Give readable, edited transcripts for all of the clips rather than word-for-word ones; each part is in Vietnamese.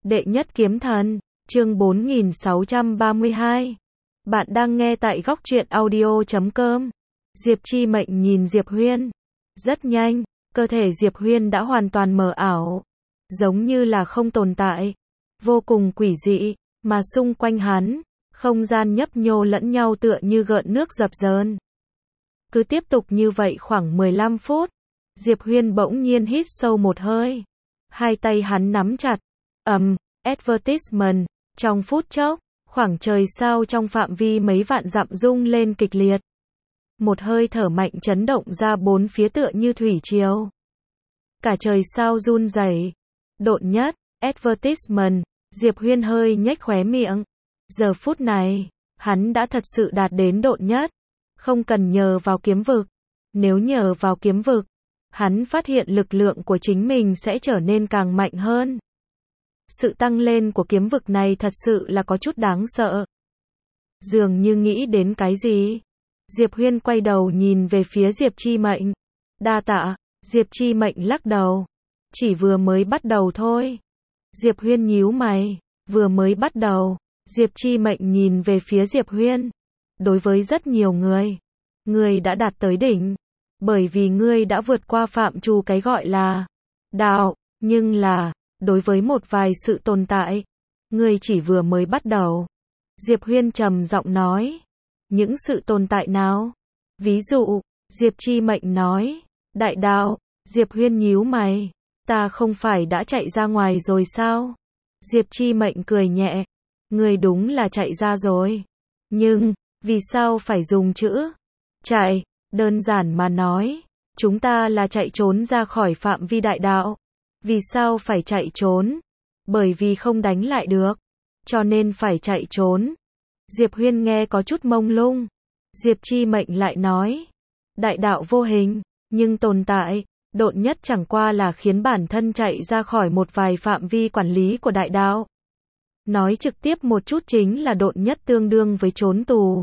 Đệ nhất kiếm thần, chương 4632. Bạn đang nghe tại góc truyện audio.com. Diệp Chi Mệnh nhìn Diệp Huyên. Rất nhanh, cơ thể Diệp Huyên đã hoàn toàn mờ ảo, giống như là không tồn tại, vô cùng quỷ dị, mà xung quanh hắn, không gian nhấp nhô lẫn nhau tựa như gợn nước dập dờn. Cứ tiếp tục như vậy khoảng 15 phút, Diệp Huyên bỗng nhiên hít sâu một hơi. Hai tay hắn nắm chặt. Advertisement, trong phút chốc, khoảng trời sao trong phạm vi mấy vạn dặm rung lên kịch liệt. Một hơi thở mạnh chấn động ra bốn phía tựa như thủy triều. Cả trời sao run rẩy. Độn nhất, advertisement, Diệp Huyên hơi nhếch khóe miệng. Giờ phút này, hắn đã thật sự đạt đến độn nhất, không cần nhờ vào kiếm vực. Nếu nhờ vào kiếm vực, hắn phát hiện lực lượng của chính mình sẽ trở nên càng mạnh hơn. Sự tăng lên của kiếm vực này thật sự là có chút đáng sợ. Dường như nghĩ đến cái gì, Diệp Huyên quay đầu nhìn về phía Diệp Chi Mệnh. Đa tạ. Diệp Chi Mệnh lắc đầu. Chỉ vừa mới bắt đầu thôi. Diệp Huyên nhíu mày. Vừa mới bắt đầu. Diệp Chi Mệnh nhìn về phía Diệp Huyên. Đối với rất nhiều người, ngươi đã đạt tới đỉnh, bởi vì ngươi đã vượt qua phạm trù cái gọi là đạo, nhưng là, đối với một vài sự tồn tại, ngươi chỉ vừa mới bắt đầu. Diệp Huyên trầm giọng nói. Những sự tồn tại nào? Ví dụ, Diệp Chi Mệnh nói. Đại đạo. Diệp Huyên nhíu mày. Ta không phải đã chạy ra ngoài rồi sao? Diệp Chi Mệnh cười nhẹ. Ngươi đúng là chạy ra rồi. Nhưng, vì sao phải dùng chữ chạy? Đơn giản mà nói, chúng ta là chạy trốn ra khỏi phạm vi đại đạo. Vì sao phải chạy trốn? Bởi vì không đánh lại được, cho nên phải chạy trốn. Diệp Huyên nghe có chút mông lung. Diệp Chi Mệnh lại nói. Đại đạo vô hình, nhưng tồn tại, độn nhất chẳng qua là khiến bản thân chạy ra khỏi một vài phạm vi quản lý của đại đạo. Nói trực tiếp một chút chính là độn nhất tương đương với trốn tù.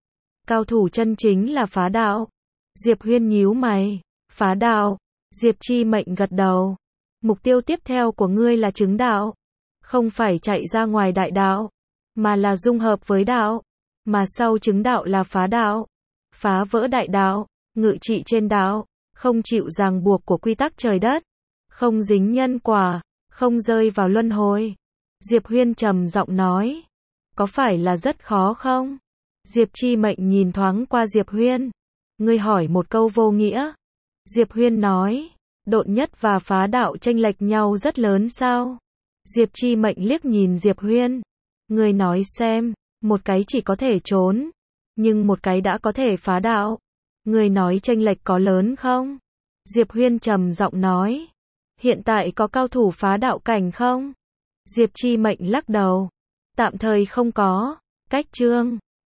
Cao thủ chân chính là phá đạo. Diệp Huyên nhíu mày. Phá đạo. Diệp Chi Mệnh gật đầu. Mục tiêu tiếp theo của ngươi là chứng đạo. Không phải chạy ra ngoài đại đạo, mà là dung hợp với đạo. Mà sau chứng đạo là phá đạo. Phá vỡ đại đạo, ngự trị trên đạo, không chịu ràng buộc của quy tắc trời đất, không dính nhân quả, không rơi vào luân hồi. Diệp Huyên trầm giọng nói. Có phải là rất khó không? Diệp Chi Mệnh nhìn thoáng qua Diệp Huyên. Ngươi hỏi một câu vô nghĩa. Diệp Huyên nói. Độn nhất và phá đạo chênh lệch nhau rất lớn sao? Diệp Chi Mệnh liếc nhìn Diệp Huyên. Ngươi nói xem, một cái chỉ có thể trốn, nhưng một cái đã có thể phá đạo. Ngươi nói chênh lệch có lớn không? Diệp Huyên trầm giọng nói. Hiện tại có cao thủ phá đạo cảnh không? Diệp Chi Mệnh lắc đầu. Tạm thời không có. Cách chương